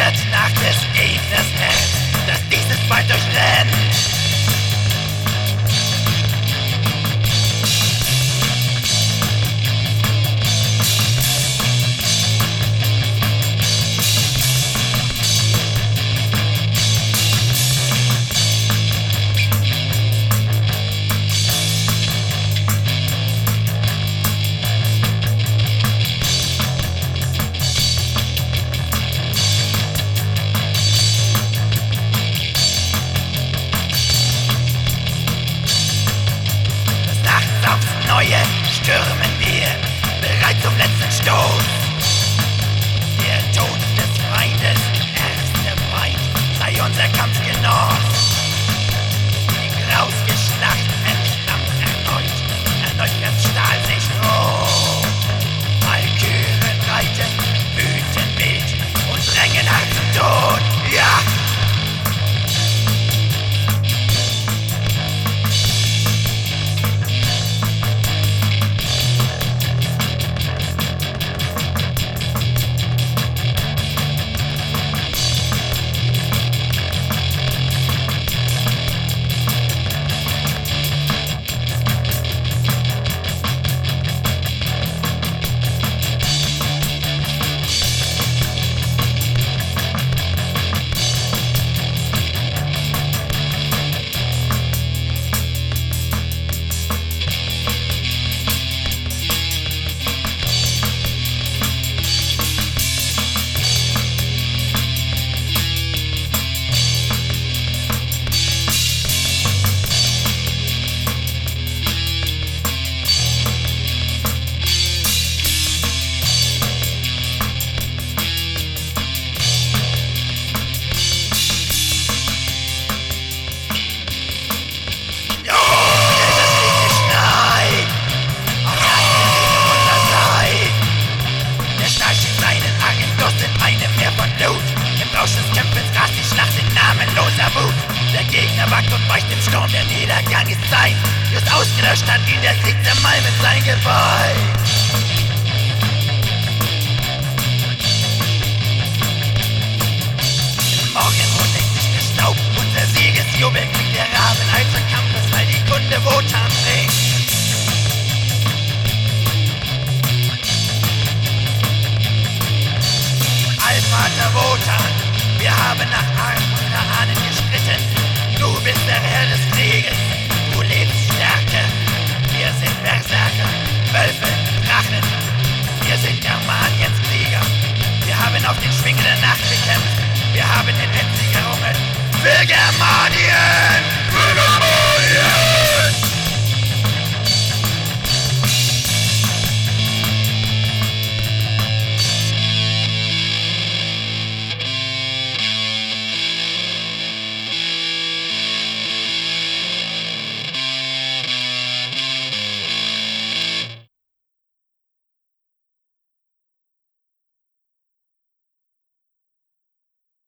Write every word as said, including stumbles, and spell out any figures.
wird Nacht, es geht das Herz, das dieses bald durchrennt. Neue stürmen wir, bereit zum letzten Stoß. Der Tod des Feindes, erster Feind, sei unser Kampfgenoss. Die grausige Schlacht entflammt erneut, erneut wird Stahl sich hoch. Walküren reiten, wüten wild und drängen hart zum Tod, ja! Im Rausch des Kämpfens rast die Schlacht in namenloser Wut. Der Gegner wackt und weicht im Sturm, der Niedergang ist sein. Ist ausgelöscht, hat ihn der Krieg zermalmt sein Geweih. Im Morgenrot deckt sich der Staub, unser Siegesjubel klingt der Raben, als ein Kampfesfall die Kunde Wotan bringt. Allvater Wotan, wir haben nach Arm unserer Ahnen gestritten. Du bist der Herr des Krieges, du lebst